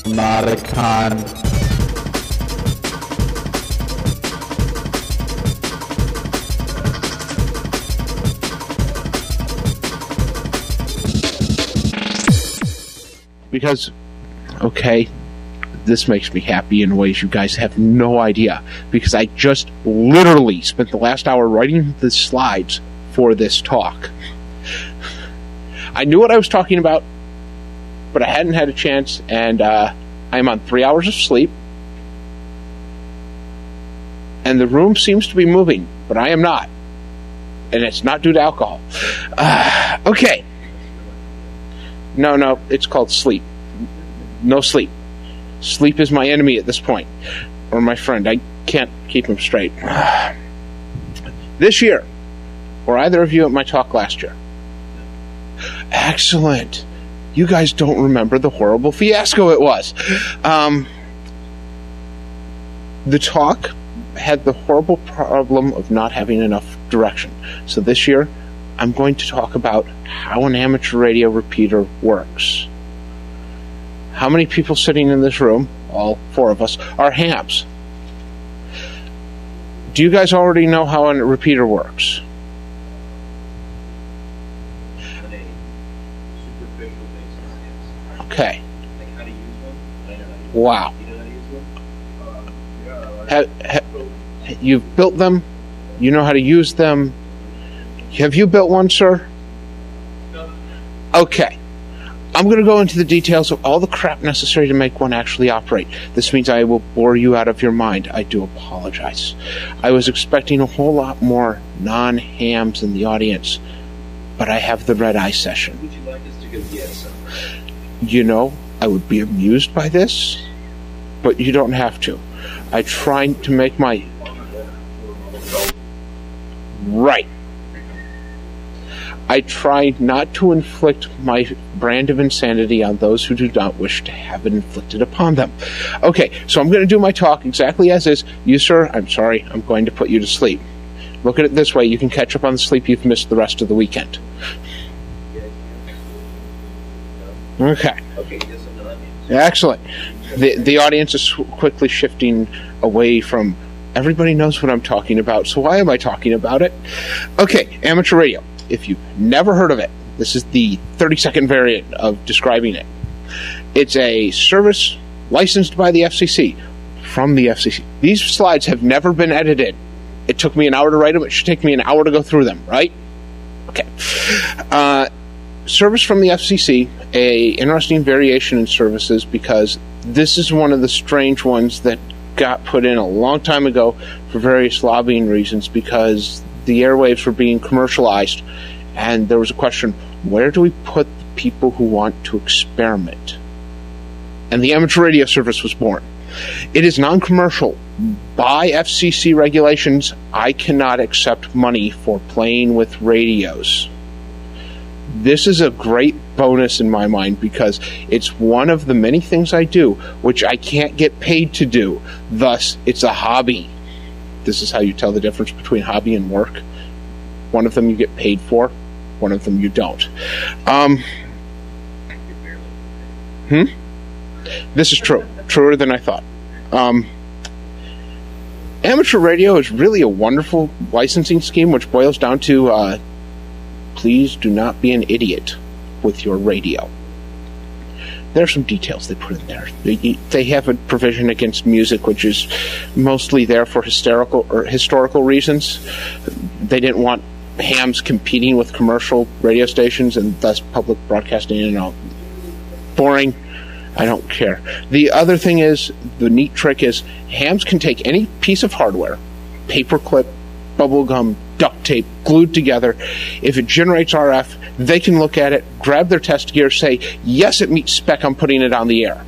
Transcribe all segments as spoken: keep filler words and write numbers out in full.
Nauticon. Because, okay, this makes me happy in ways you guys have no idea. Because I just literally spent the last hour writing the slides for this talk. I knew what I was talking about, but I hadn't had a chance, and uh, I'm on three hours of sleep. And the room seems to be moving, but I am not. And it's not due to alcohol. Uh, okay. No, no, it's called sleep. No sleep. Sleep is my enemy at this point. Or my friend. I can't keep him straight. This year, were either of you at my talk last year? Excellent. You guys don't remember the horrible fiasco it was. Um, the talk had the horrible problem of not having enough direction. So this year, I'm going to talk about how an amateur radio repeater works. How many people sitting in this room, all four of us, are hams? Do you guys already know how a repeater works? Okay. Wow. Have, have, you've built them. You know how to use them. Have you built one, sir? Okay. I'm going to go into the details of all the crap necessary to make one actually operate. This means I will bore you out of your mind. I do apologize. I was expecting a whole lot more non-hams in the audience, but I have the red eye session. Would you like us to go get some? You know, I would be amused by this, but you don't have to. I try to make my... Right. I try not to inflict my brand of insanity on those who do not wish to have it inflicted upon them. Okay, so I'm going to do my talk exactly as is. You, sir, I'm sorry, I'm going to put you to sleep. Look at it this way, you can catch up on the sleep you've missed the rest of the weekend. Okay. Excellent. The, the audience is quickly shifting away from, everybody knows what I'm talking about, so why am I talking about it? Okay, amateur radio. If you've never heard of it, this is the thirty-second variant of describing it. It's a service licensed by the F C C, from the F C C. These slides have never been edited. It took me an hour to write them. It should take me an hour to go through them, right? Okay. Uh, service from the F C C, a interesting variation in services, because this is one of the strange ones that got put in a long time ago for various lobbying reasons, because the airwaves were being commercialized, and there was a question, where do we put the people who want to experiment? And the amateur radio service was born. It is non-commercial. By F C C regulations, I cannot accept money for playing with radios. This is a great bonus in my mind, because it's one of the many things I do which I can't get paid to do. Thus, it's a hobby. This is how you tell the difference between hobby and work. One of them you get paid for, one of them you don't. Um, hmm? This is true. Truer than I thought. Um, amateur radio is really a wonderful licensing scheme, which boils down to, uh, please do not be an idiot with your radio. There are some details they put in there. They, they have a provision against music, which is mostly there for hysterical or historical reasons. They didn't want hams competing with commercial radio stations, and thus public broadcasting. You know, boring. I don't care. The other thing is, the neat trick is, hams can take any piece of hardware, paperclip, bubblegum, duct tape, glued together. If it generates R F, they can look at it, grab their test gear, say, yes, it meets spec, I'm putting it on the air.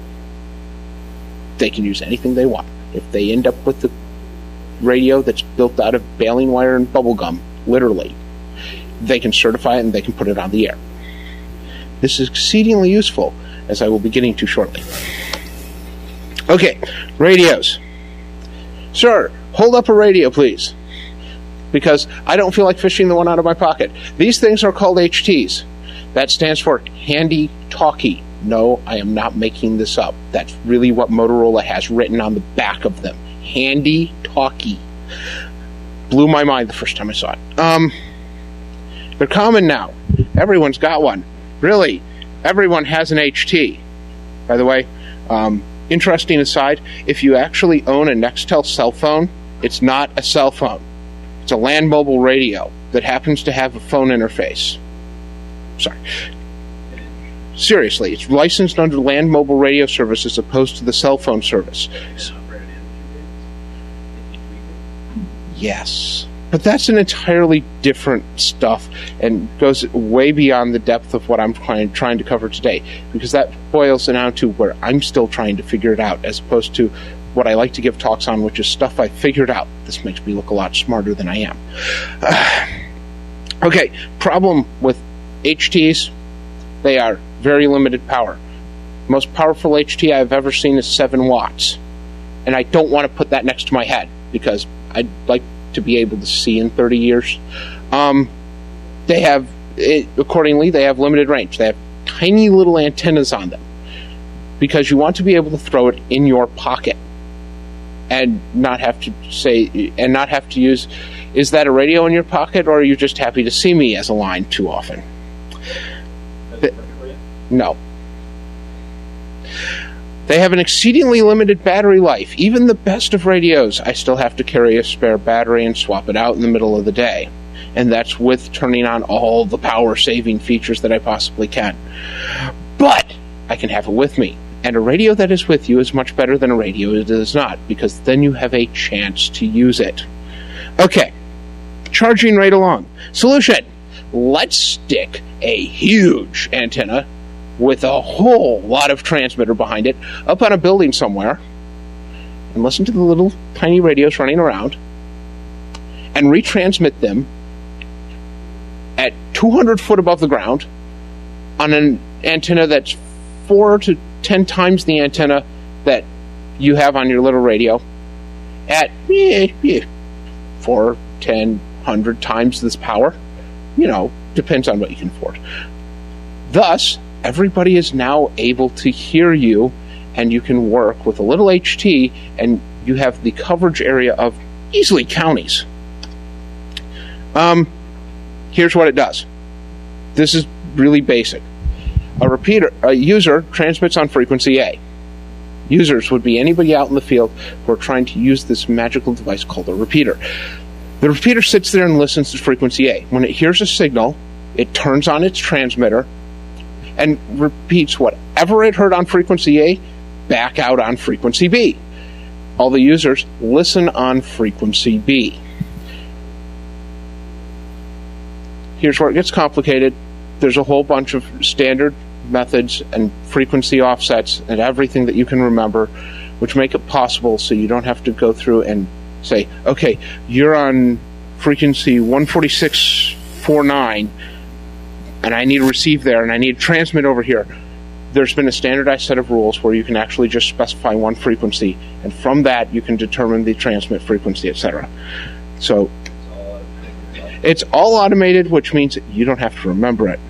They can use anything they want. If they end up with the radio that's built out of baling wire and bubblegum, literally, they can certify it and they can put it on the air. This is exceedingly useful, as I will be getting to shortly. Okay, radios. Sir, hold up a radio, please, because I don't feel like fishing the one out of my pocket. These things are called H Ts. That stands for handy talkie. No, I am not making this up. That's really what Motorola has written on the back of them. Handy talkie. Blew my mind the first time I saw it. Um, they're common now. Everyone's got one. Really, everyone has an H T. By the way, um, interesting aside, if you actually own a Nextel cell phone, it's not a cell phone. It's a land mobile radio that happens to have a phone interface. Sorry. Seriously, it's licensed under land mobile radio service as opposed to the cell phone service. Yes. But that's an entirely different stuff and goes way beyond the depth of what I'm trying, trying to cover today, because that boils down to where I'm still trying to figure it out, as opposed to what I like to give talks on, which is stuff I figured out. This makes me look a lot smarter than I am. Uh, okay, problem with H Ts, they are very limited power. Most powerful H T I've ever seen is seven watts. And I don't want to put that next to my head, because I'd like to be able to see in thirty years. Um, they have, it, accordingly, they have limited range. They have tiny little antennas on them, because you want to be able to throw it in your pocket and not have to say, and not have to use, is that a radio in your pocket, or are you just happy to see me as a line too often? The, no. They have an exceedingly limited battery life. Even the best of radios, I still have to carry a spare battery and swap it out in the middle of the day. And that's with turning on all the power-saving features that I possibly can. But I can have it with me. And a radio that is with you is much better than a radio that is not, because then you have a chance to use it. Okay, charging right along. Solution: let's stick a huge antenna with a whole lot of transmitter behind it up on a building somewhere, and listen to the little tiny radios running around, and retransmit them at two hundred foot above the ground on an antenna that's four to ten times the antenna that you have on your little radio at eh, eh, four, ten, hundred times this power. You know, depends on what you can afford. Thus, everybody is now able to hear you, and you can work with a little H T, and you have the coverage area of easily counties. Um, here's what it does. This is really basic. A repeater, a user transmits on frequency A. Users would be anybody out in the field who are trying to use this magical device called a repeater. The repeater sits there and listens to frequency A. When it hears a signal, it turns on its transmitter and repeats whatever it heard on frequency A back out on frequency B. All the users listen on frequency B. Here's where it gets complicated. There's a whole bunch of standard methods and frequency offsets and everything that you can remember, which make it possible so you don't have to go through and say, okay, you're on frequency one forty-six point four nine, and I need to receive there, and I need to transmit over here. There's been a standardized set of rules where you can actually just specify one frequency, and from that you can determine the transmit frequency, et cetera. So it's all automated, which means you don't have to remember it.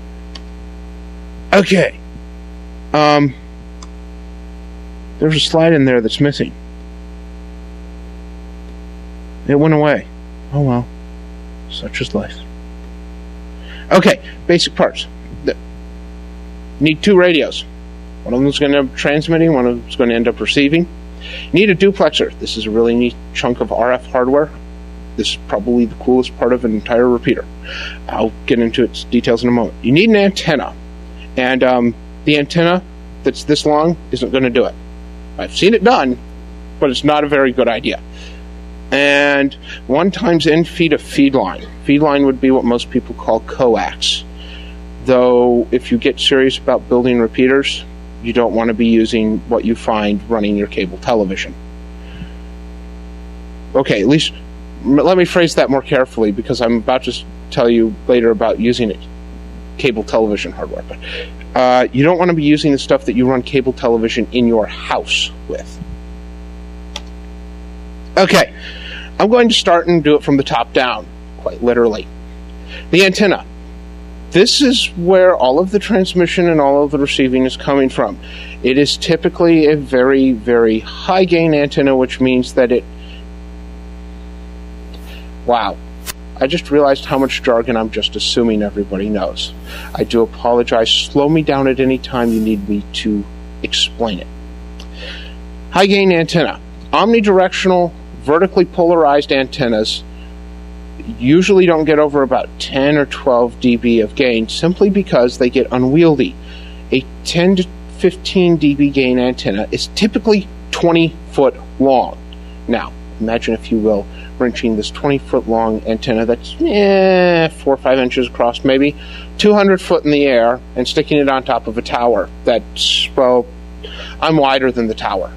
Okay. Um, there's a slide in there that's missing. It went away. Oh well. Such is life. Okay, basic parts. The, need two radios. One of them is going to end up transmitting, one of them is going to end up receiving. Need a duplexer. This is a really neat chunk of R F hardware. This is probably the coolest part of an entire repeater. I'll get into its details in a moment. You need an antenna. And um, the antenna that's this long isn't going to do it. I've seen it done, but it's not a very good idea. And one times N feed a feed line. Feed line would be what most people call coax. Though, if you get serious about building repeaters, you don't want to be using what you find running your cable television. Okay, at least let me phrase that more carefully, because I'm about to tell you later about using it. Cable television hardware, but uh, you don't want to be using the stuff that you run cable television in your house with. Okay, I'm going to start and do it from the top down, quite literally. The antenna. This is where all of the transmission and all of the receiving is coming from. It is typically a very, very high gain antenna, which means that it... Wow. I just realized how much jargon I'm just assuming everybody knows. I do apologize. Slow me down at any time you need me to explain it. High gain antenna. Omnidirectional, vertically polarized antennas usually don't get over about ten or twelve decibels of gain simply because they get unwieldy. A ten to fifteen decibel gain antenna is typically twenty foot long. Now, imagine, if you will, wrenching this twenty foot long antenna that's eh, four or five inches across, maybe two hundred foot in the air, and sticking it on top of a tower that's, well, I'm wider than the tower.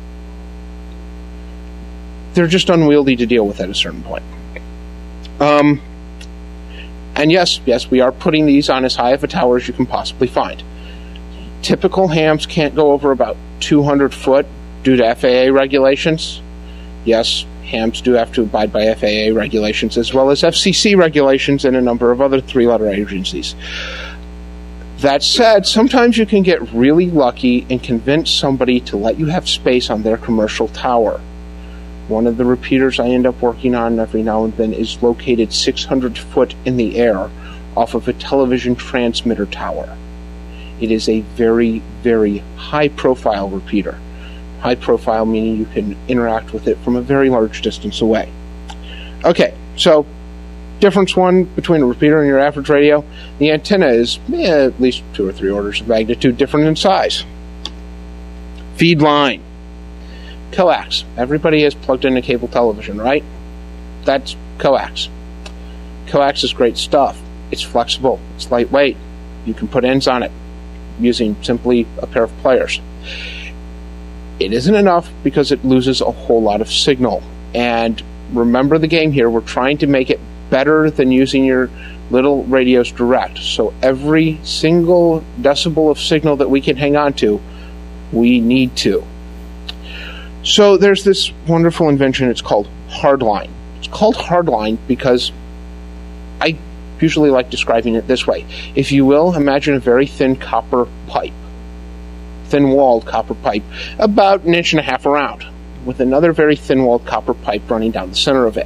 They're just unwieldy to deal with at a certain point. Um, and yes, yes, we are putting these on as high of a tower as you can possibly find. Typical hams can't go over about two hundred foot due to F A A regulations. Yes, hams do have to abide by F A A regulations as well as F C C regulations and a number of other three-letter agencies. That said, sometimes you can get really lucky and convince somebody to let you have space on their commercial tower. One of the repeaters I end up working on every now and then is located six hundred foot in the air off of a television transmitter tower. It is a very, very high-profile repeater. High profile meaning you can interact with it from a very large distance away. Okay, so difference one between a repeater and your average radio. The antenna is eh, at least two or three orders of magnitude different in size. Feed line. Coax. Everybody has plugged in a cable television, right? That's coax. Coax is great stuff. It's flexible. It's lightweight. You can put ends on it using simply a pair of pliers. It isn't enough because it loses a whole lot of signal. And remember the game here. We're trying to make it better than using your little radios direct. So every single decibel of signal that we can hang on to, we need to. So there's this wonderful invention. It's called hardline. It's called hardline because I usually like describing it this way. If you will, imagine a very thin copper pipe. Thin-walled copper pipe, about an inch and a half around, with another very thin-walled copper pipe running down the center of it.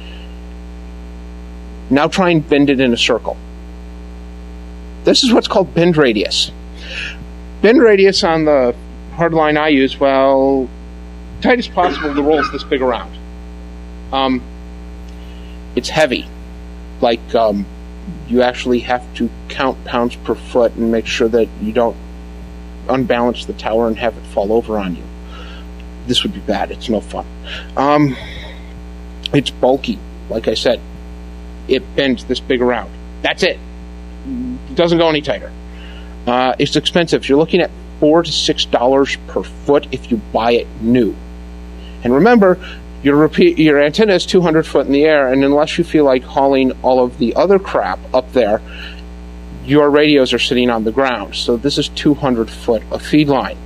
Now try and bend it in a circle. This is what's called bend radius. Bend radius on the hard line I use, well, tight as possible, the roll's this big around. Um, it's heavy. Like, um, you actually have to count pounds per foot and make sure that you don't unbalance the tower and have it fall over on you. This would be bad. It's no fun. Um, it's bulky. Like I said, it bends this big around. That's it. It doesn't go any tighter. Uh, it's expensive. You're looking at four to six dollars per foot if you buy it new. And remember, your repeat, your antenna is two hundred foot in the air, and unless you feel like hauling all of the other crap up there, your radios are sitting on the ground. So this is two hundred foot of feed line.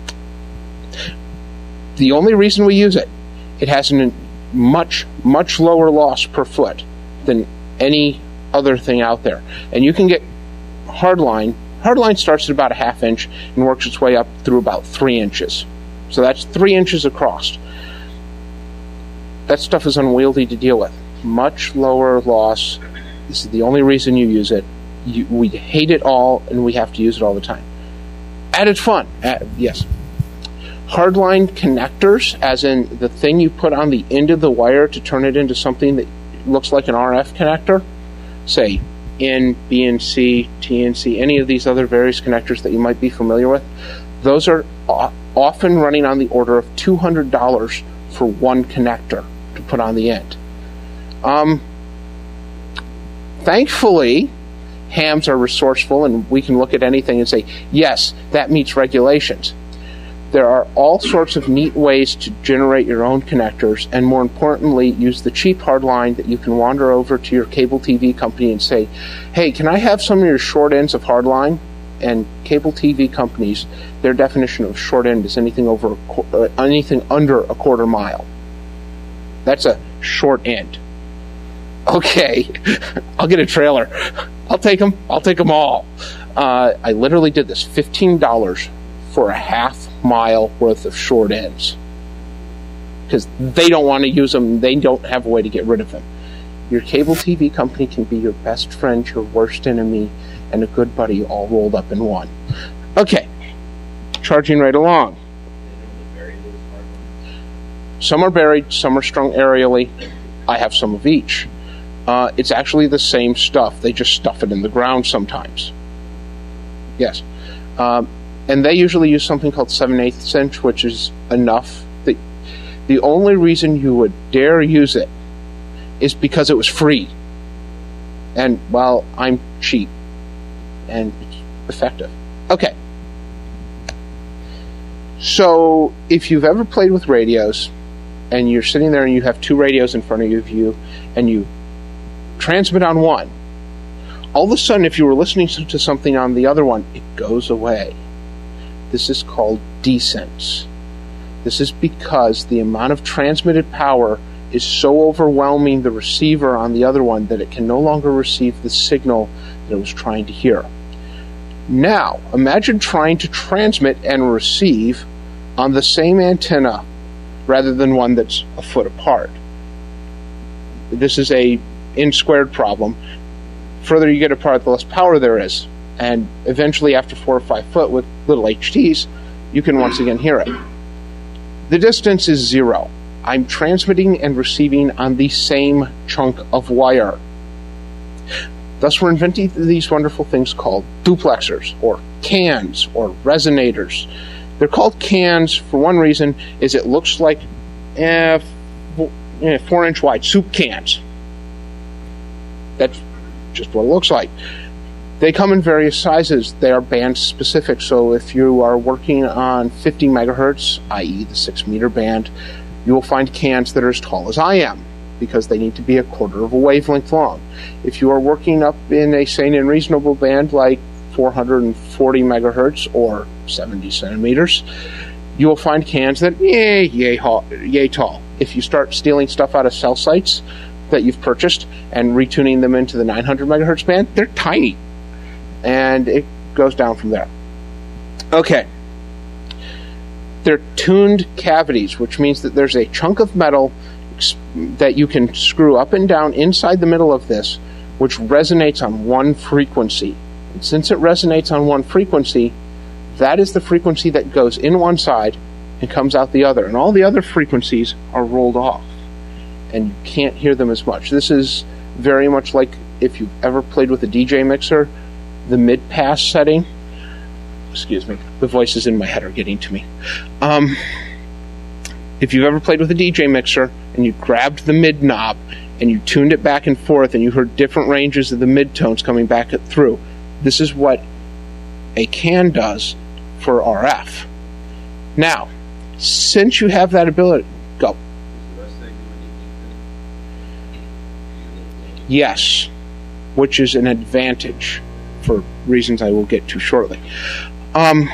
The only reason we use it, it has a much, much lower loss per foot than any other thing out there. And you can get hardline. Hardline starts at about a half inch and works its way up through about three inches. So that's three inches across. That stuff is unwieldy to deal with. Much lower loss. This is the only reason you use it. You, we hate it all, and we have to use it all the time. Added fun. Add, yes. Hardline connectors, as in the thing you put on the end of the wire to turn it into something that looks like an R F connector. Say, N, B N C, T N C, any of these other various connectors that you might be familiar with. Those are often running on the order of two hundred dollars for one connector to put on the end. Um, thankfully, hams are resourceful, and we can look at anything and say, yes, that meets regulations. There are all sorts of neat ways to generate your own connectors, and more importantly, use the cheap hardline that you can wander over to your cable T V company and say, hey, can I have some of your short ends of hardline? And cable T V companies, their definition of short end is anything over a, uh, anything under a quarter mile. That's a short end. Okay, I'll get a trailer. I'll take them. I'll take them all. Uh, I literally did this. fifteen dollars for a half mile worth of short ends. Because they don't want to use them. They don't have a way to get rid of them. Your cable T V company can be your best friend, your worst enemy, and a good buddy all rolled up in one. Okay, charging right along. Some are buried, some are strung aerially. I have some of each. Uh, it's actually the same stuff. They just stuff it in the ground sometimes. Yes. Um, and they usually use something called seven eighths inch, which is enough. The, the only reason you would dare use it is because it was free. And, well, I'm cheap. And it's effective. Okay. So, if you've ever played with radios, and you're sitting there and you have two radios in front of you, and you transmit on one, all of a sudden, if you were listening to something on the other one, it goes away. This is called desense. This is because the amount of transmitted power is so overwhelming the receiver on the other one that it can no longer receive the signal that it was trying to hear. Now, imagine trying to transmit and receive on the same antenna rather than one that's a foot apart. This is a n-squared problem. Further you get apart, the less power there is. And eventually, after four or five foot with little H Ts, you can once again hear it. The distance is zero. I'm transmitting and receiving on the same chunk of wire. Thus, we're inventing these wonderful things called duplexers, or cans, or resonators. They're called cans for one reason, is it looks like eh, four-inch wide soup cans. That's just what it looks like. They come in various sizes. They are band specific, so if you are working on fifty megahertz, that is the six meter band, you will find cans that are as tall as I am, because they need to be a quarter of a wavelength long. If you are working up in a sane and reasonable band like four hundred forty megahertz or seventy centimeters, you will find cans that yay, yay, yay tall. If you start stealing stuff out of cell sites that you've purchased and retuning them into the nine hundred megahertz band, they're tiny. And it goes down from there. Okay. They're tuned cavities, which means that there's a chunk of metal that you can screw up and down inside the middle of this, which resonates on one frequency. And since it resonates on one frequency, that is the frequency that goes in one side and comes out the other. And all the other frequencies are rolled off. And you can't hear them as much. This is very much like if you've ever played with a D J mixer, the mid-pass setting. Excuse me, the voices in my head are getting to me. Um, if you've ever played with a D J mixer and you grabbed the mid knob and you tuned it back and forth and you heard different ranges of the midtones coming back through, this is what a can does for R F. Now, since you have that ability, go. Yes, which is an advantage for reasons I will get to shortly. Um,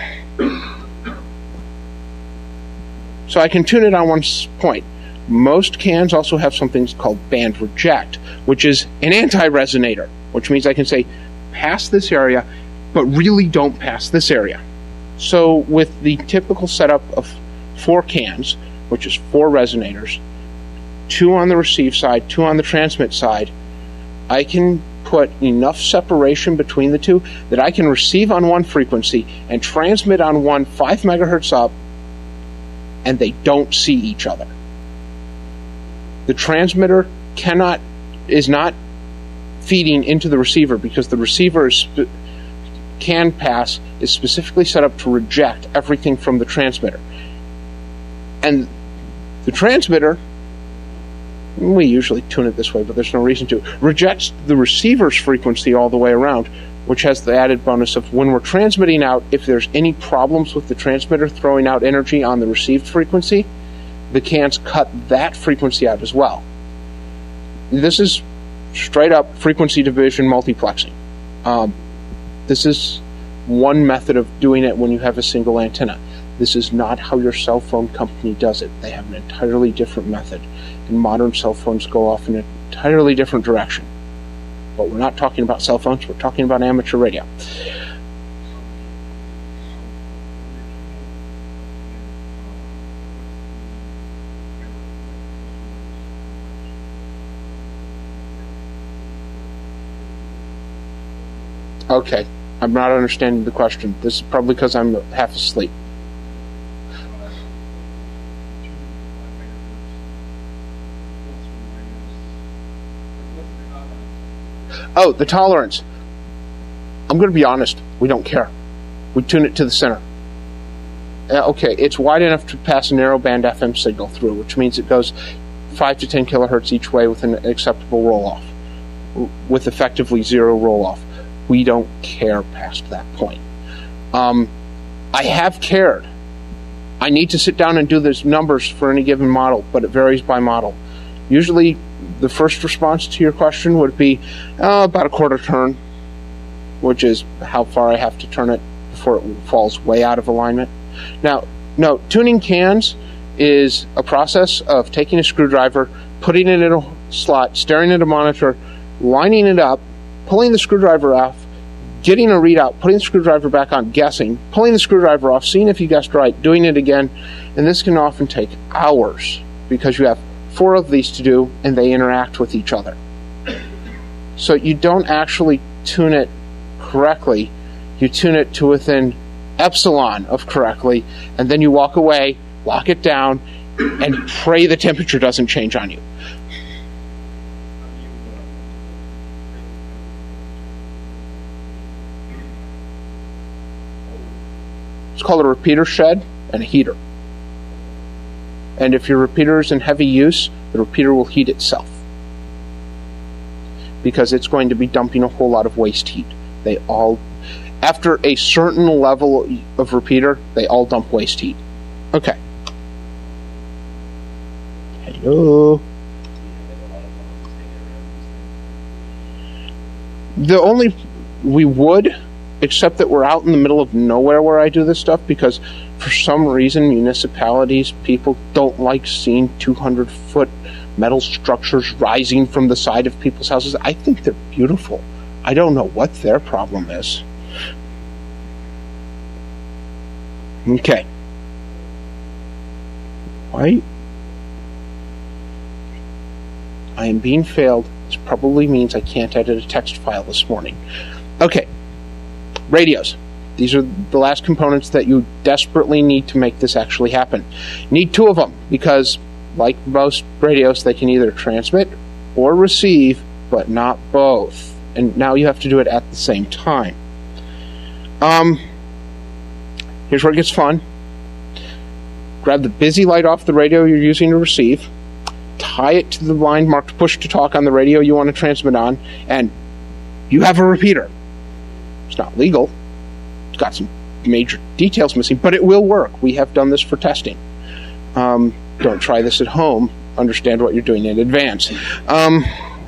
so I can tune it on one point. Most cans also have something called band reject, which is an anti-resonator, which means I can say, pass this area, but really don't pass this area. So with the typical setup of four cans, which is four resonators, two on the receive side, two on the transmit side, I can put enough separation between the two that I can receive on one frequency and transmit on one five megahertz up, and they don't see each other. The transmitter cannot is not feeding into the receiver because the receiver is spe- CAN pass is specifically set up to reject everything from the transmitter. And the transmitter, we usually tune it this way, but there's no reason to, rejects the receiver's frequency all the way around, which has the added bonus of when we're transmitting out, if there's any problems with the transmitter throwing out energy on the received frequency, the cans cut that frequency out as well. This is straight up frequency division multiplexing. Um, this is one method of doing it when you have a single antenna. This is not how your cell phone company does it. They have an entirely different method. And modern cell phones go off in an entirely different direction. But we're not talking about cell phones, we're talking about amateur radio. Okay, I'm not understanding the question. This is probably because I'm half asleep. Oh, the tolerance. I'm going to be honest. We don't care. We tune it to the center. Uh, okay, it's wide enough to pass a narrowband F M signal through, which means it goes five to ten kilohertz each way with an acceptable roll-off, with effectively zero roll-off. We don't care past that point. Um, I have cared. I need to sit down and do those numbers for any given model, but it varies by model. Usually, the first response to your question would be uh, about a quarter turn, which is how far I have to turn it before it falls way out of alignment. Now, no, tuning cans is a process of taking a screwdriver, putting it in a slot, staring at a monitor, lining it up, pulling the screwdriver off, getting a readout, putting the screwdriver back on, guessing, pulling the screwdriver off, seeing if you guessed right, doing it again, and this can often take hours because you have four of these to do and they interact with each other. So you don't actually tune it correctly, you tune it to within epsilon of correctly, and then you walk away, lock it down, and pray the temperature doesn't change on you. It's called a repeater shed and a heater. And if your repeater is in heavy use, the repeater will heat itself, because it's going to be dumping a whole lot of waste heat. They all, after a certain level of repeater, they all dump waste heat. Okay. Hello. The only, we would, except that we're out in the middle of nowhere where I do this stuff, because for some reason municipalities, people don't like seeing two hundred foot metal structures rising from the side of people's houses. I think they're beautiful. I don't know what their problem is. Okay. Why? I am being failed. This probably means I can't edit a text file this morning. Okay. Radios. These are the last components that you desperately need to make this actually happen. Need two of them, because like most radios, they can either transmit or receive, but not both. And now you have to do it at the same time. Um, here's where it gets fun. Grab the busy light off the radio you're using to receive, tie it to the line marked push to talk on the radio you want to transmit on, and you have a repeater. It's not legal. It's got some major details missing, but it will work. We have done this for testing. Um, don't try this at home. Understand what you're doing in advance. Um,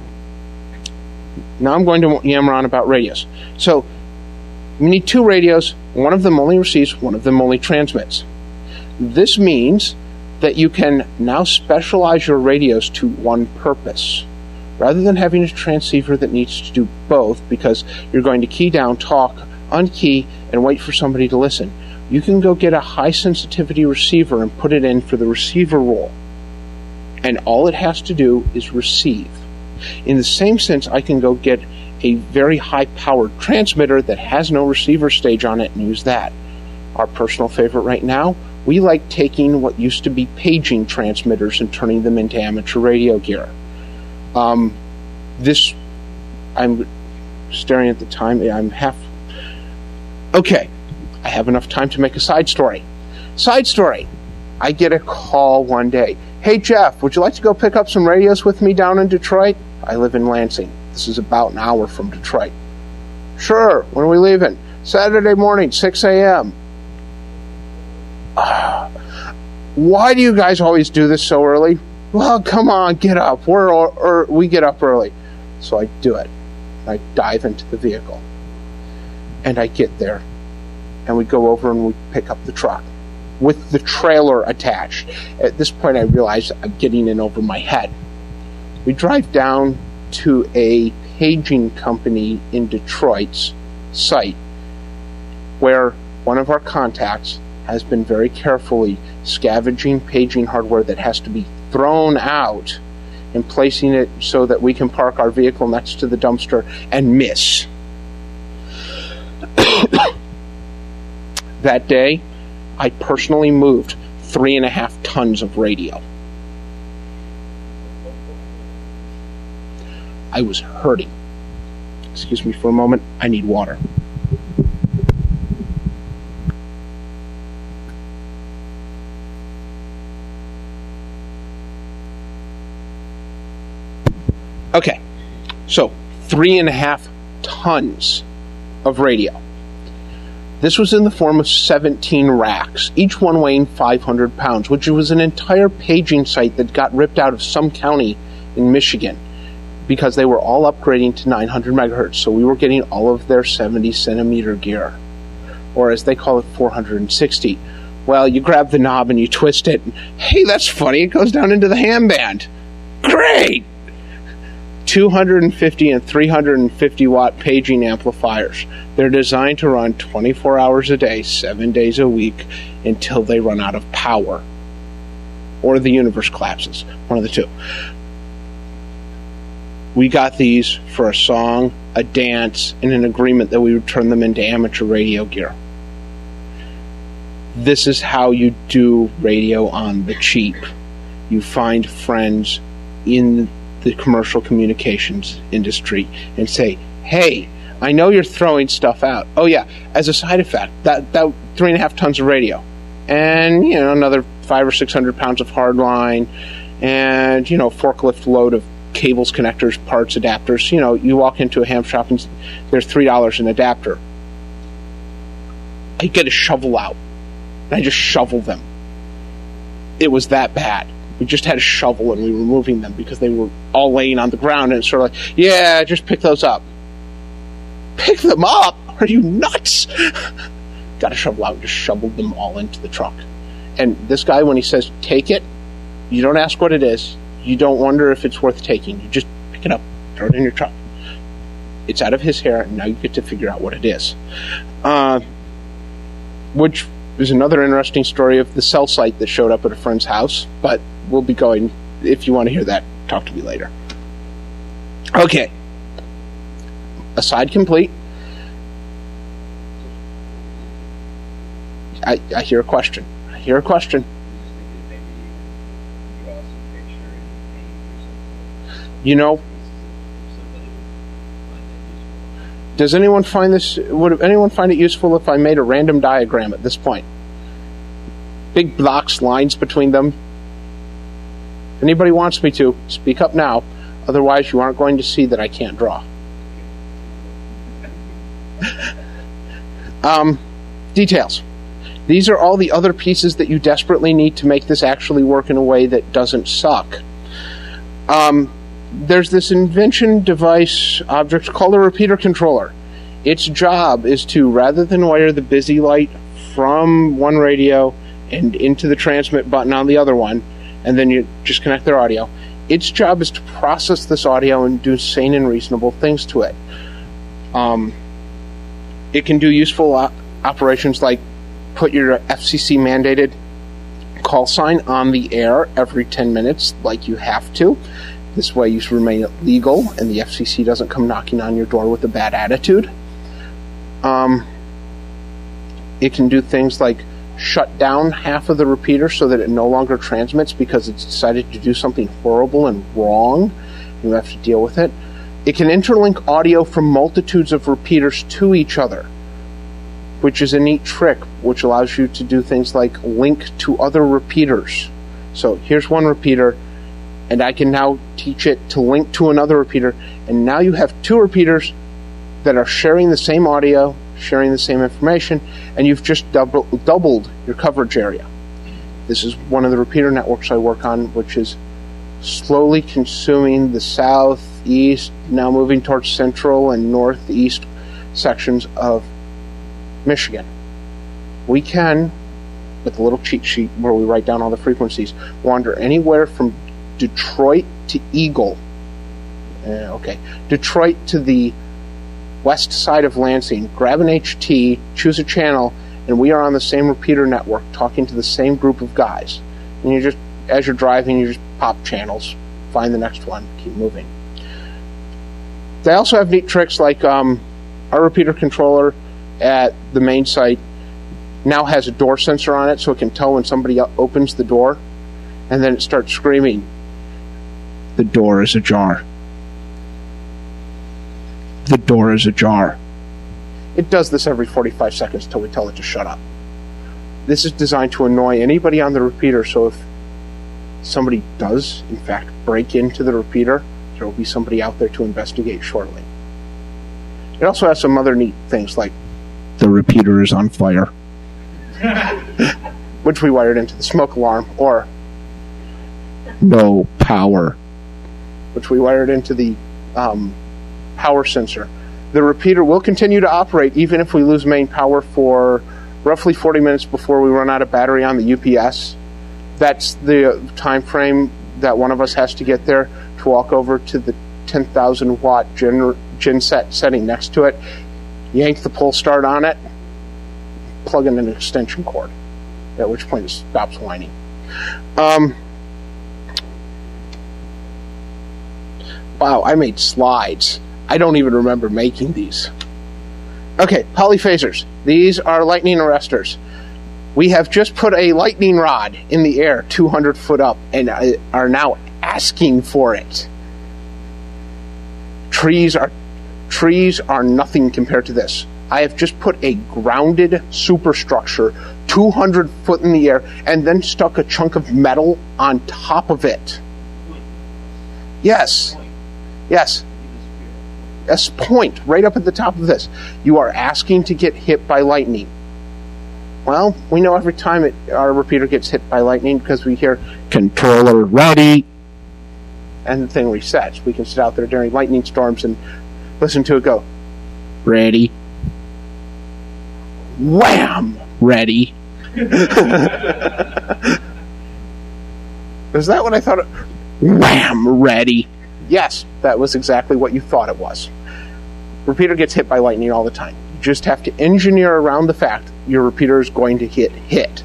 now I'm going to yammer on about radios. So we need two radios. One of them only receives, one of them only transmits. This means that you can now specialize your radios to one purpose, rather than having a transceiver that needs to do both, because you're going to key down, talk, unkey, and wait for somebody to listen. You can go get a high sensitivity receiver and put it in for the receiver role, and all it has to do is receive. In the same sense, I can go get a very high powered transmitter that has no receiver stage on it and use that. Our personal favorite right now, we like taking what used to be paging transmitters and turning them into amateur radio gear. Um, this, I'm staring at the time, I'm half, okay, I have enough time to make a side story. Side story, I get a call one day. Hey Jeff, would you like to go pick up some radios with me down in Detroit? I live in Lansing. This is about an hour from Detroit. Sure, when are we leaving? Saturday morning, six a.m. Uh, why do you guys always do this so early? Well, come on, get up. We're or, or we get up early. So I do it. I dive into the vehicle. And I get there. And we go over and we pick up the truck. with the trailer attached. At this point, I realize I'm getting in over my head. We drive down to a paging company in Detroit's site, where one of our contacts has been very carefully scavenging paging hardware that has to be thrown out and placing it so that we can park our vehicle next to the dumpster and miss. That day, I personally moved three and a half tons of radio. I was hurting. Excuse me for a moment. I need water. Okay, so three and a half tons of radio. This was in the form of seventeen racks, each one weighing five hundred pounds, which was an entire paging site that got ripped out of some county in Michigan because they were all upgrading to nine hundred megahertz, so we were getting all of their seventy centimeter gear, or as they call it, four hundred sixty. Well, you grab the knob and you twist it, and, hey, that's funny, it goes down into the ham band. Great! two hundred fifty and three hundred fifty watt paging amplifiers. They're designed to run twenty-four hours a day, seven days a week, until they run out of power. Or the universe collapses. One of the two. We got these for a song, a dance, and an agreement that we would turn them into amateur radio gear. This is how you do radio on the cheap. You find friends in the commercial communications industry and say, hey, I know you're throwing stuff out. Oh yeah, as a side effect, that, that three and a half tons of radio, and you know another five or six hundred pounds of hardline, and you know forklift load of cables, connectors, parts, adapters. You know, you walk into a ham shop and there's three dollars an adapter. I get a shovel out, and I just shovel them. It was that bad. We just had a shovel and we were moving them because they were all laying on the ground, and it's sort of like, yeah, just pick those up. Pick them up? Are you nuts? Got a shovel out and just shoveled them all into the truck. And this guy, when he says, take it, you don't ask what it is. You don't wonder if it's worth taking. You just pick it up, throw it in your truck. It's out of his hair, and now you get to figure out what it is. Uh, which is another interesting story of the cell site that showed up at a friend's house, but we'll be going, if you want to hear that, talk to me later. Okay. Aside complete. I, I hear a question. I hear a question. You know, does anyone find this, would anyone find it useful if I made a random diagram at this point? Big blocks, lines between them. If anybody wants me to, speak up now. Otherwise, you aren't going to see that I can't draw. um, details. These are all the other pieces that you desperately need to make this actually work in a way that doesn't suck. Um, there's this invention device object called a repeater controller. Its job is to, rather than wire the busy light from one radio and into the transmit button on the other one, and then you just connect their audio, its job is to process this audio and do sane and reasonable things to it. Um, it can do useful op- operations like put your F C C mandated call sign on the air every ten minutes like you have to. This way you remain legal and the F C C doesn't come knocking on your door with a bad attitude. Um, it can do things like shut down half of the repeater so that it no longer transmits because it's decided to do something horrible and wrong. You have to deal with it. It can interlink audio from multitudes of repeaters to each other, which is a neat trick, which allows you to do things like link to other repeaters. So here's one repeater, and I can now teach it to link to another repeater, and now you have two repeaters that are sharing the same audio, sharing the same information, and you've just double, doubled your coverage area. This is one of the repeater networks I work on, which is slowly consuming the south, east, now moving towards central and northeast sections of Michigan. We can with a little cheat sheet where we write down all the frequencies, wander anywhere from Detroit to Eagle. Uh, okay. Detroit to the west side of Lansing. Grab an H T, choose a channel, and we are on the same repeater network talking to the same group of guys. And you just, as you're driving, you just pop channels, find the next one, keep moving. They also have neat tricks like um, our repeater controller at the main site now has a door sensor on it, so it can tell when somebody opens the door, and then it starts screaming, "The door is ajar. The door is ajar." It does this every forty-five seconds until we tell it to shut up. This is designed to annoy anybody on the repeater, so if somebody does, in fact, break into the repeater, there will be somebody out there to investigate shortly. It also has some other neat things like, "The repeater is on fire," which we wired into the smoke alarm, or "No power," which we wired into the um, power sensor. The repeater will continue to operate even if we lose main power for roughly forty minutes before we run out of battery on the U P S. That's the time frame that one of us has to get there to walk over to the ten thousand watt gen, gen set setting next to it, yank the pull start on it, plug in an extension cord, at which point it stops whining. Um, wow, I made slides. I don't even remember making these. Okay, polyphasers. These are lightning arresters. We have just put a lightning rod in the air two hundred foot up and are now asking for it. Trees are trees are nothing compared to this. I have just put a grounded superstructure two hundred foot in the air and then stuck a chunk of metal on top of it. Yes. Yes. Yes, point right up at the top of this. You are asking to get hit by lightning. Well, we know every time it, our repeater gets hit by lightning because we hear "controller ready," and the thing resets. We can sit out there during lightning storms and listen to it go, "Ready." Wham! Ready. Is that what I thought? It, wham! Ready. Yes, that was exactly what you thought it was. Repeater gets hit by lightning all the time. You just have to engineer around the fact your repeater is going to get hit.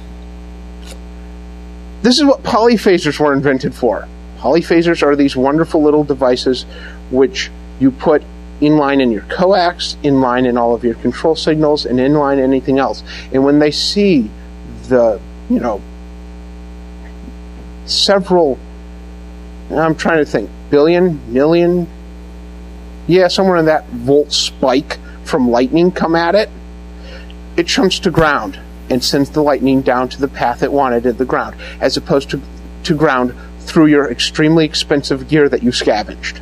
This is what polyphasers were invented for. Polyphasers are these wonderful little devices which you put inline in your coax, inline in all of your control signals, and inline anything else. And when they see the, you know, several, I'm trying to think, billion, million, yeah, somewhere in that volt spike from lightning come at it, it jumps to ground and sends the lightning down to the path it wanted at the ground, as opposed to, to ground through your extremely expensive gear that you scavenged.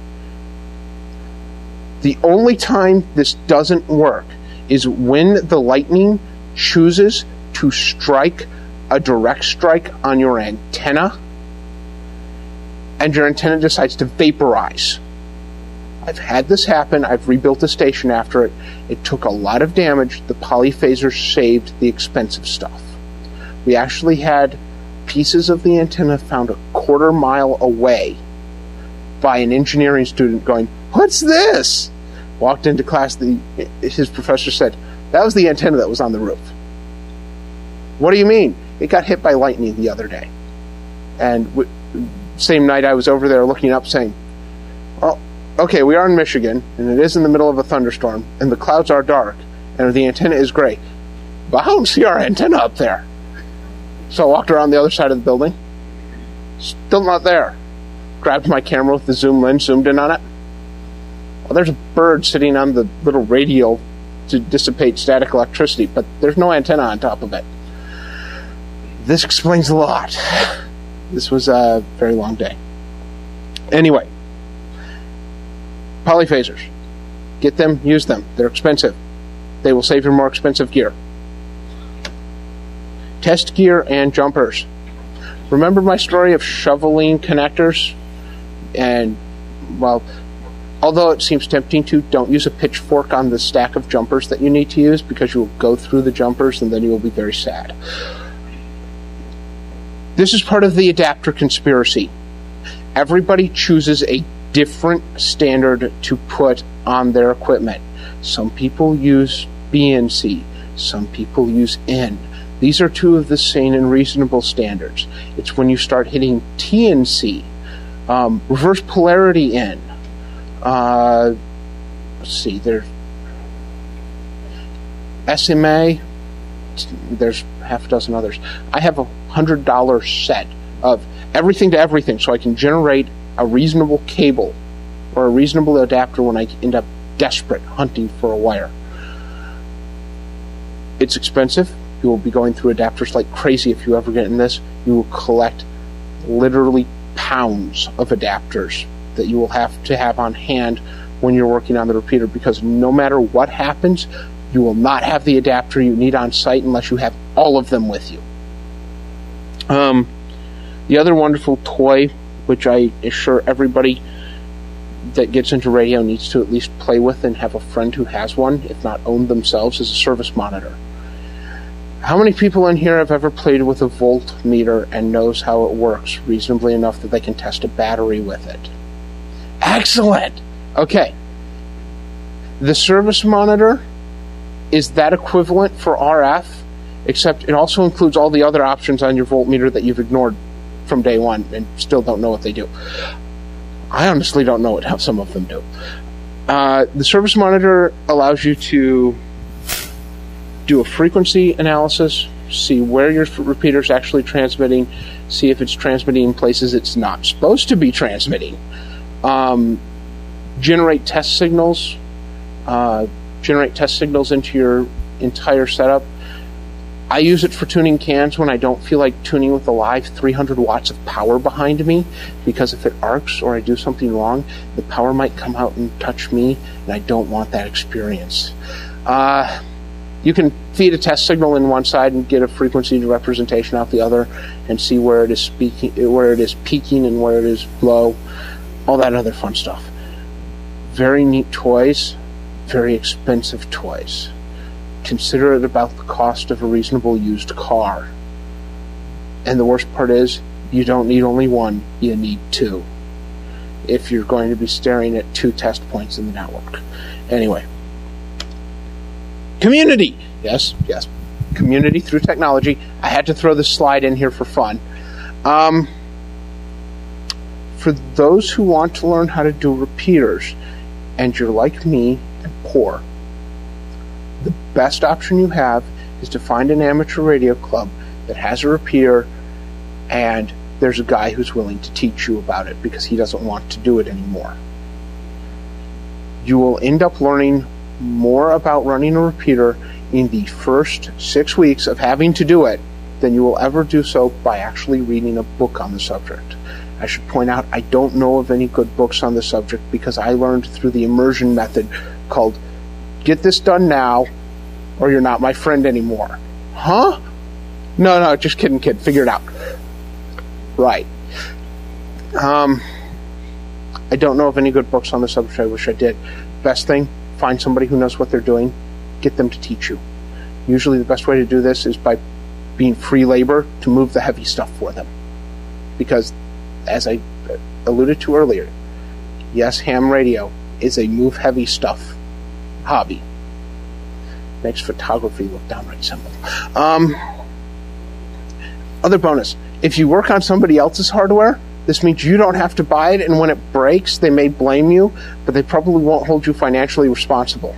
The only time this doesn't work is when the lightning chooses to strike a direct strike on your antenna, and your antenna decides to vaporize. I've had this happen. I've rebuilt the station after it. It took a lot of damage. The polyphaser saved the expensive stuff. We actually had pieces of the antenna found a quarter mile away by an engineering student going, "What's this?" Walked into class, the, his professor said, "That was the antenna that was on the roof." "What do you mean?" "It got hit by lightning the other day." And w- same night I was over there looking up saying, "Well, okay, we are in Michigan, and it is in the middle of a thunderstorm, and the clouds are dark, and the antenna is gray. But I don't see our antenna up there." So I walked around the other side of the building. Still not there. Grabbed my camera with the zoom lens, zoomed in on it. Well, there's a bird sitting on the little radio to dissipate static electricity, but there's no antenna on top of it. This explains a lot. This was a very long day. Anyway, polyphasers. Get them, use them. They're expensive. They will save your more expensive gear. Test gear and jumpers. Remember my story of shoveling connectors? And, well, although it seems tempting to, don't use a pitchfork on the stack of jumpers that you need to use, because you will go through the jumpers and then you will be very sad. This is part of the adapter conspiracy. Everybody chooses a different standard to put on their equipment. Some people use B N C. Some people use N. These are two of the sane and reasonable standards. It's when you start hitting T N C, um, reverse polarity N. Uh, let's see, there's S M A. There's half a dozen others. I have a hundred dollar set of everything to everything, so I can generate a reasonable cable or a reasonable adapter when I end up desperate hunting for a wire. It's expensive. You will be going through adapters like crazy if you ever get in this. You will collect literally pounds of adapters that you will have to have on hand when you're working on the repeater, because no matter what happens, you will not have the adapter you need on site unless you have all of them with you. Um, the other wonderful toy, which I assure everybody that gets into radio needs to at least play with and have a friend who has one, if not own themselves, is a service monitor. How many people in here have ever played with a voltmeter and knows how it works reasonably enough that they can test a battery with it? Excellent! Okay. The service monitor is that equivalent for R F, except it also includes all the other options on your voltmeter that you've ignored from day one and still don't know what they do. I honestly don't know what how some of them do. Uh, the service monitor allows you to do a frequency analysis, see where your repeater is actually transmitting, see if it's transmitting in places it's not supposed to be transmitting, um, generate test signals, uh, generate test signals into your entire setup. I use it for tuning cans when I don't feel like tuning with a live three hundred watts of power behind me, because if it arcs or I do something wrong, the power might come out and touch me, and I don't want that experience. Uh, you can feed a test signal in one side and get a frequency representation out the other, and see where it is speaking, where it is peaking and where it is low, all that other fun stuff. Very neat toys, very expensive toys. Consider it about the cost of a reasonable used car. And the worst part is, you don't need only one, you need two, if you're going to be staring at two test points in the network. Anyway. Community! Yes, yes. Community through technology. I had to throw this slide in here for fun. Um, for those who want to learn how to do repeaters, and you're like me and poor, the best option you have is to find an amateur radio club that has a repeater, and there's a guy who's willing to teach you about it because he doesn't want to do it anymore. You will end up learning more about running a repeater in the first six weeks of having to do it than you will ever do so by actually reading a book on the subject. I should point out, I don't know of any good books on the subject because I learned through the immersion method called Get This Done Now or You're Not My Friend Anymore. Huh? No, no, just kidding, kid. Figure it out. Right. Um, I don't know of any good books on the subject. I wish I did. Best thing, find somebody who knows what they're doing. Get them to teach you. Usually the best way to do this is by being free labor to move the heavy stuff for them. Because, as I alluded to earlier, yes, ham radio is a move heavy stuff hobby. Makes photography look downright simple. Um, other bonus, if you work on somebody else's hardware, this means you don't have to buy it, and when it breaks, they may blame you, but they probably won't hold you financially responsible.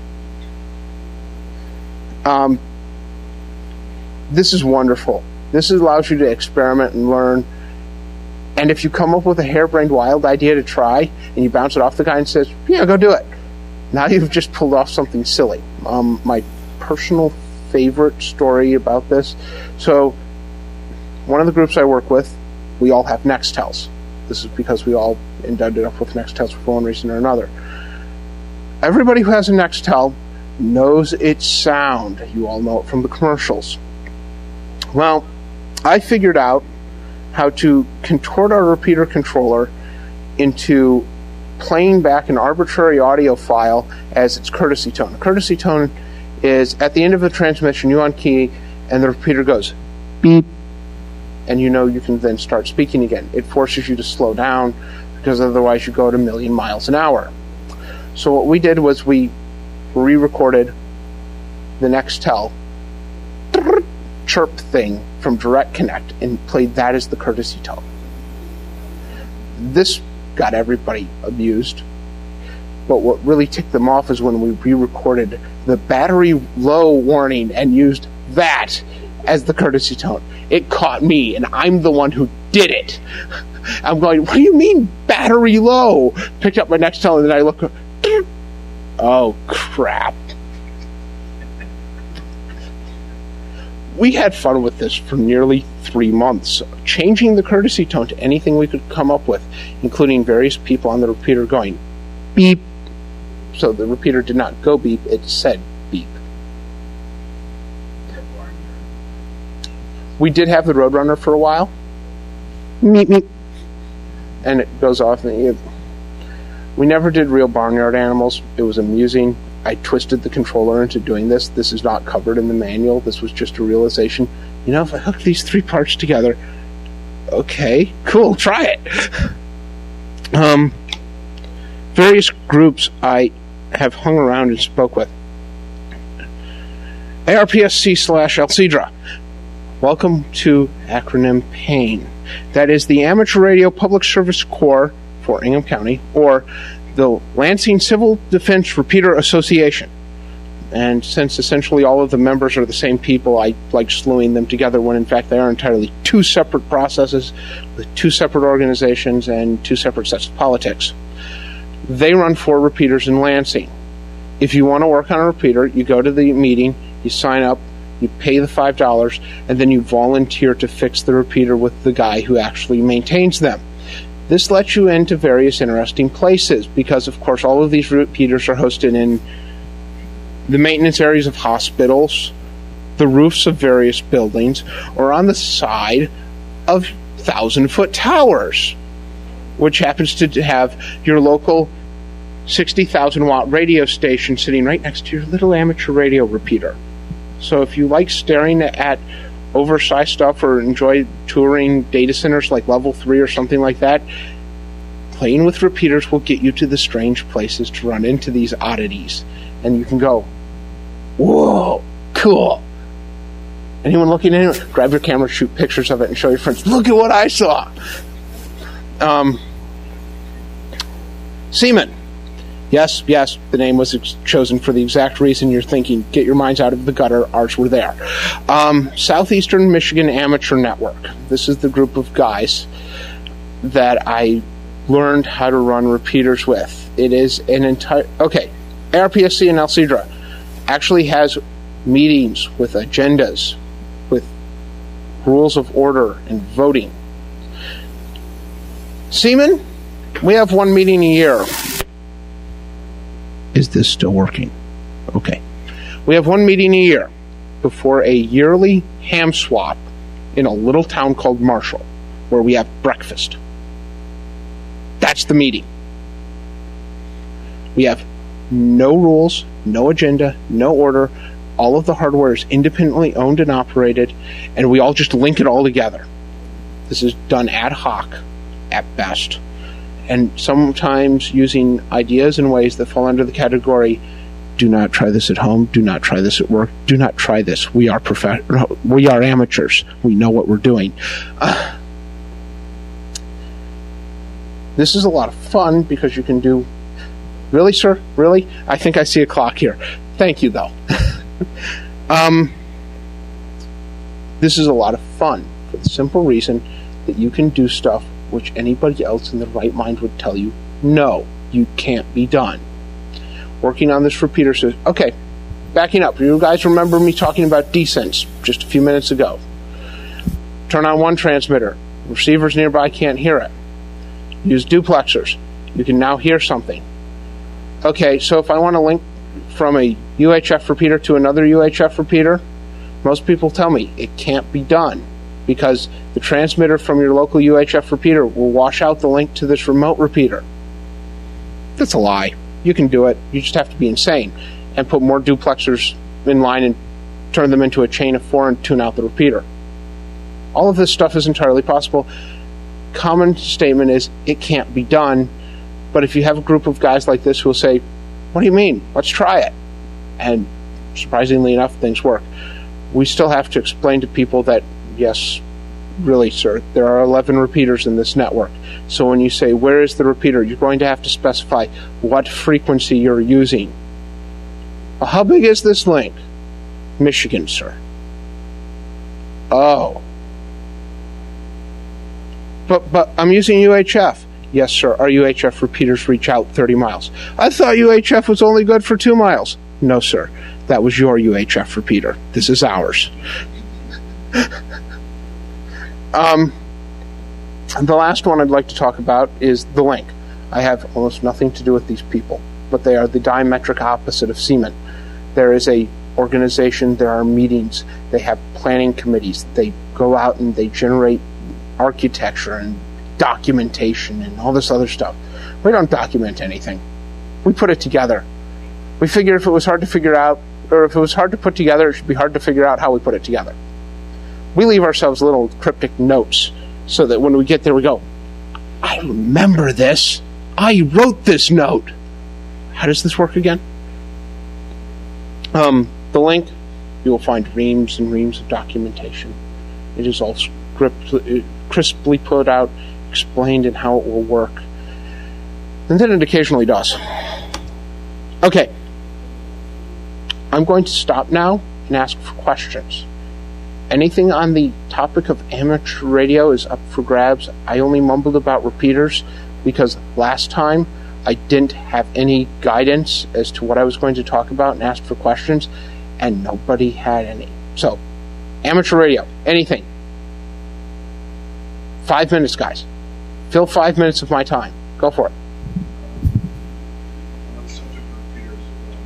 Um, this is wonderful. This allows you to experiment and learn. And if you come up with a harebrained wild idea to try, and you bounce it off the guy and says, yeah, go do it. Now you've just pulled off something silly. Um, my personal favorite story about this. So, one of the groups I work with, we all have Nextels. This is because we all ended up with Nextels for one reason or another. Everybody who has a Nextel knows its sound. You all know it from the commercials. Well, I figured out how to contort our repeater controller into playing back an arbitrary audio file as its courtesy tone. A courtesy tone is at the end of the transmission, you on key, and the repeater goes beep, and you know you can then start speaking again. It forces you to slow down, because otherwise you go at a million miles an hour. So what we did was we re-recorded the Nextel chirp thing from Direct Connect and played that as the courtesy tone. This got everybody amused, but what really ticked them off is when we re-recorded the battery low warning and used that as the courtesy tone. It caught me, and I'm the one who did it. I'm going, what do you mean battery low? Picked up my Nextel, and then I look, oh crap. We had fun with this for nearly three months, changing the courtesy tone to anything we could come up with, including various people on the repeater going, beep. So the repeater did not go beep, it said beep. We did have the Roadrunner for a while. Meep, meep. And it goes off. And it, we never did real barnyard animals. It was amusing. I twisted the controller into doing this. This is not covered in the manual. This was just a realization. You know, if I hook these three parts together, okay, cool, try it. Um, various groups I have hung around and spoke with. A R P S C slash Alcedra. Welcome to acronym PAIN. That is the Amateur Radio Public Service Corps for Ingham County, or the Lansing Civil Defense Repeater Association. And since essentially all of the members are the same people, I like slewing them together when in fact they are entirely two separate processes with two separate organizations and two separate sets of politics. They run four repeaters in Lansing. If you want to work on a repeater, you go to the meeting, you sign up, you pay the five dollars, and then you volunteer to fix the repeater with the guy who actually maintains them. This lets you into various interesting places because, of course, all of these repeaters are hosted in the maintenance areas of hospitals, the roofs of various buildings, or on the side of thousand-foot towers, which happens to have your local sixty thousand watt radio station sitting right next to your little amateur radio repeater. So if you like staring at oversized stuff or enjoy touring data centers like Level three or something like that, playing with repeaters will get you to the strange places to run into these oddities. And you can go, whoa, cool. Anyone looking at it? Grab your camera, shoot pictures of it, and show your friends, look at what I saw. Um, Seaman. Yes, yes, the name was ex- chosen for the exact reason you're thinking. Get your minds out of the gutter. Ours were there. Um, Southeastern Michigan Amateur Network. This is the group of guys that I learned how to run repeaters with. It is an entire... Okay, A R P S C and Alcedra actually has meetings with agendas, with rules of order and voting. Seaman, we have one meeting a year. Is this still working? Okay. We have one meeting a year before a yearly ham swap in a little town called Marshall, where we have breakfast. That's the meeting. We have no rules, no agenda, no order. All of the hardware is independently owned and operated, and we all just link it all together. This is done ad hoc at best, and sometimes using ideas in ways that fall under the category, do not try this at home, do not try this at work, do not try this. We are prof- we are amateurs. We know what we're doing. Uh, this is a lot of fun because you can do... Really, sir? Really? I think I see a clock here. Thank you, though. um, this is a lot of fun for the simple reason that you can do stuff which anybody else in their right mind would tell you, no, you can't be done. Working on this repeater says, okay, backing up. You guys remember me talking about descents just a few minutes ago. Turn on one transmitter. Receivers nearby can't hear it. Use duplexers. You can now hear something. Okay, so if I want to link from a U H F repeater to another U H F repeater, most people tell me it can't be done because the transmitter from your local U H F repeater will wash out the link to this remote repeater. That's a lie. You can do it. You just have to be insane and put more duplexers in line and turn them into a chain of four and tune out the repeater. All of this stuff is entirely possible. Common statement is it can't be done. But if you have a group of guys like this who will say, what do you mean? Let's try it. And surprisingly enough, things work. We still have to explain to people that, yes, really, sir, there are eleven repeaters in this network. So when you say, where is the repeater, you're going to have to specify what frequency you're using. Well, how big is this link? Michigan, sir. Oh. But, but I'm using U H F. Yes, sir, our U H F repeaters reach out thirty miles. I thought U H F was only good for two miles. No, sir. That was your U H F repeater. This is ours. um, the last one I'd like to talk about is the link. I have almost nothing to do with these people, but they are the diametric opposite of Seaman. There is a organization, there are meetings, they have planning committees, they go out and they generate architecture and documentation and all this other stuff. We don't document anything. We put it together. We figured if it was hard to figure out, or if it was hard to put together, it should be hard to figure out how we put it together. We leave ourselves little cryptic notes so that when we get there we go, I remember this. I wrote this note. How does this work again? Um, the link, you will find reams and reams of documentation. It is all script, crisply put out, explained, and how it will work. And then it occasionally does. Okay. I'm going to stop now and ask for questions. Anything on the topic of amateur radio is up for grabs. I only mumbled about repeaters because last time I didn't have any guidance as to what I was going to talk about and asked for questions, and nobody had any. So, amateur radio, anything. Five minutes, guys. Fill five minutes of my time. Go for it. On the subject of repeaters,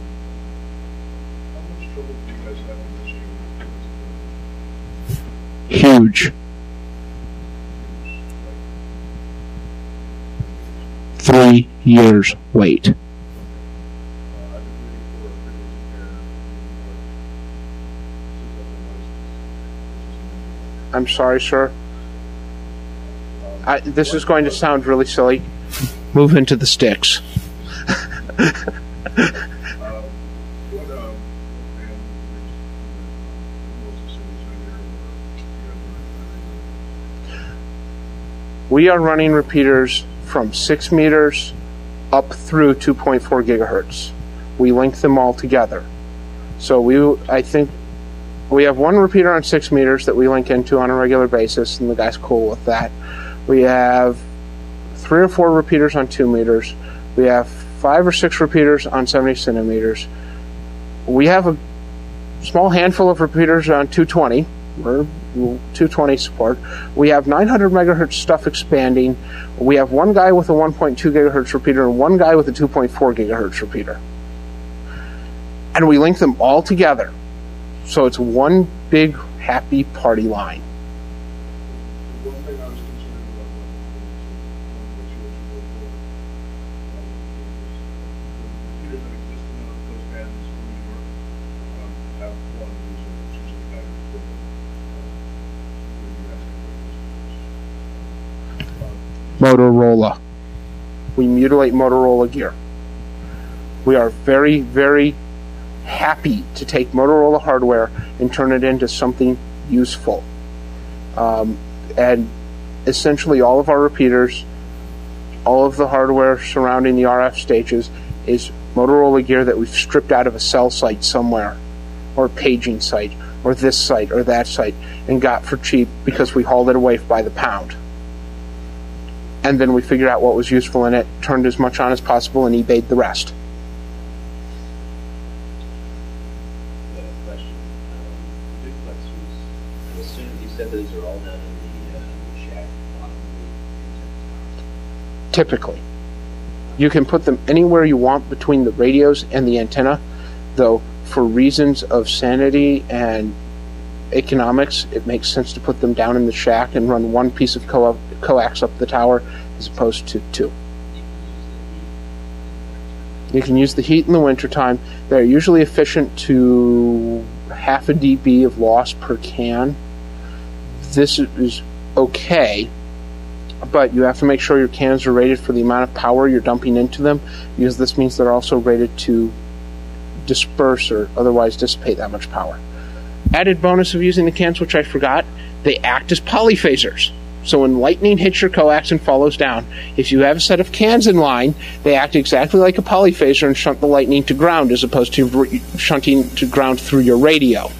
how much trouble do you guys have in this? Huge. Three years wait. I'm sorry, sir. I, this is going to sound really silly. Move into the sticks. We are running repeaters from six meters up through two point four gigahertz. We link them all together. So we, I think, we have one repeater on six meters that we link into on a regular basis, and the guy's cool with that. We have three or four repeaters on two meters. We have five or six repeaters on seventy centimeters. We have a small handful of repeaters on two twenty. We're two twenty support. We have nine hundred megahertz stuff expanding. We have one guy with a one point two gigahertz repeater and one guy with a two point four gigahertz repeater. And we link them all together. So it's one big happy party line. One thing I was concerned about what you were for, um, the computers that exist in those bands in New York um, have one who's usually better equipment. Motorola. We mutilate Motorola gear. We are very, very happy to take Motorola hardware and turn it into something useful. Um, and essentially all of our repeaters, all of the hardware surrounding the R F stages is Motorola gear that we've stripped out of a cell site somewhere, or a paging site, or this site, or that site, and got for cheap because we hauled it away by the pound. And then we figured out what was useful in it, turned as much on as possible, and eBayed the rest. Those are all done in the, uh, the shack bottom of the Typically. You can put them anywhere you want between the radios and the antenna, though for reasons of sanity and economics, it makes sense to put them down in the shack and run one piece of co- coax up the tower as opposed to two. You can use the heat in the wintertime. They're usually efficient to half a dB of loss per can. this is okay, but you have to make sure your cans are rated for the amount of power you're dumping into them, because this means they're also rated to disperse or otherwise dissipate that much power. Added bonus of using the cans, which I forgot, they act as polyphasers. So when lightning hits your coax and follows down, if you have a set of cans in line, they act exactly like a polyphaser and shunt the lightning to ground as opposed to re- shunting to ground through your radio.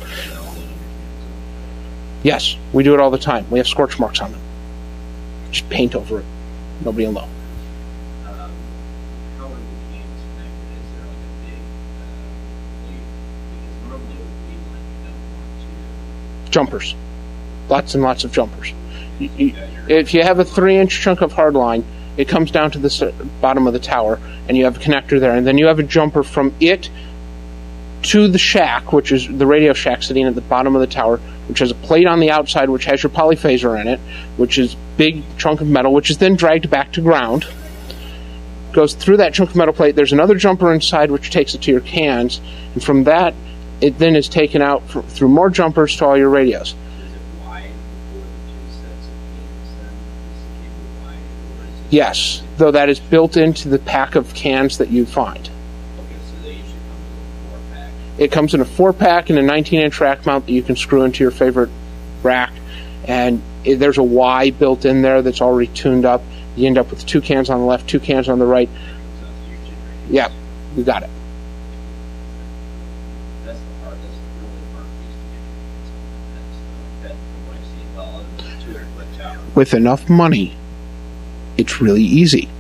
Yes, we do it all the time. We have scorch marks on them. Just paint over it. Nobody will know. Um, how are the cans connected? Is there like a big uh, lead? Because normally it would be like you don't want to. Jumpers. Lots and lots of jumpers. You, you, if you have a three-inch chunk of hardline, it comes down to the s- bottom of the tower, and you have a connector there, and then you have a jumper from it to the shack, which is the radio shack sitting at the bottom of the tower, which has a plate on the outside which has your polyphaser in it, which is big chunk of metal, which is then dragged back to ground. Goes through that chunk of metal plate. There's another jumper inside which takes it to your cans, and from that, it then is taken out for, through more jumpers to all your radios. Is it wide for the two sets of cans then? Is the cable wide, or is it? Yes, though that is built into the pack of cans that you find. Okay, so they usually come with a four pack. It comes in a four-pack and a nineteen-inch rack mount that you can screw into your favorite rack, and it, there's a Y built in there that's already tuned up. You end up with two cans on the left, two cans on the right. So it's usually right. Yeah, you got it. That's the hard, that's the really hard piece to get. That's, uh, that, from what I've seen, well, other than the two hundred foot tower. With enough money, it's really easy.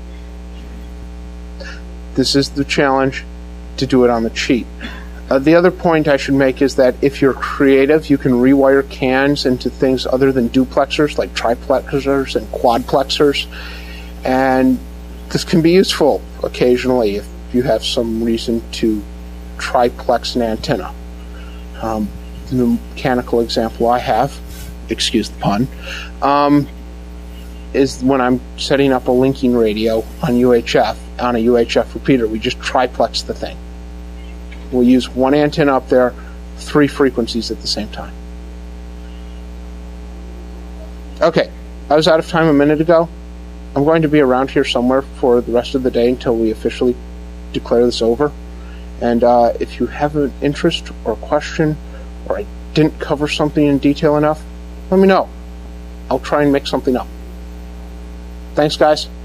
This is the challenge, to do it on the cheap. Uh, the other point I should make is that if you're creative, you can rewire cans into things other than duplexers, like triplexers and quadplexers. And this can be useful occasionally if you have some reason to triplex an antenna. Um, the mechanical example I have, excuse the pun, um, is when I'm setting up a linking radio on U H F, on a U H F repeater. We just triplex the thing. We'll use one antenna up there, three frequencies at the same time. Okay, I was out of time a minute ago. I'm going to be around here somewhere for the rest of the day until we officially declare this over. And uh, if you have an interest or a question, or I didn't cover something in detail enough, let me know. I'll try and make something up. Thanks, guys.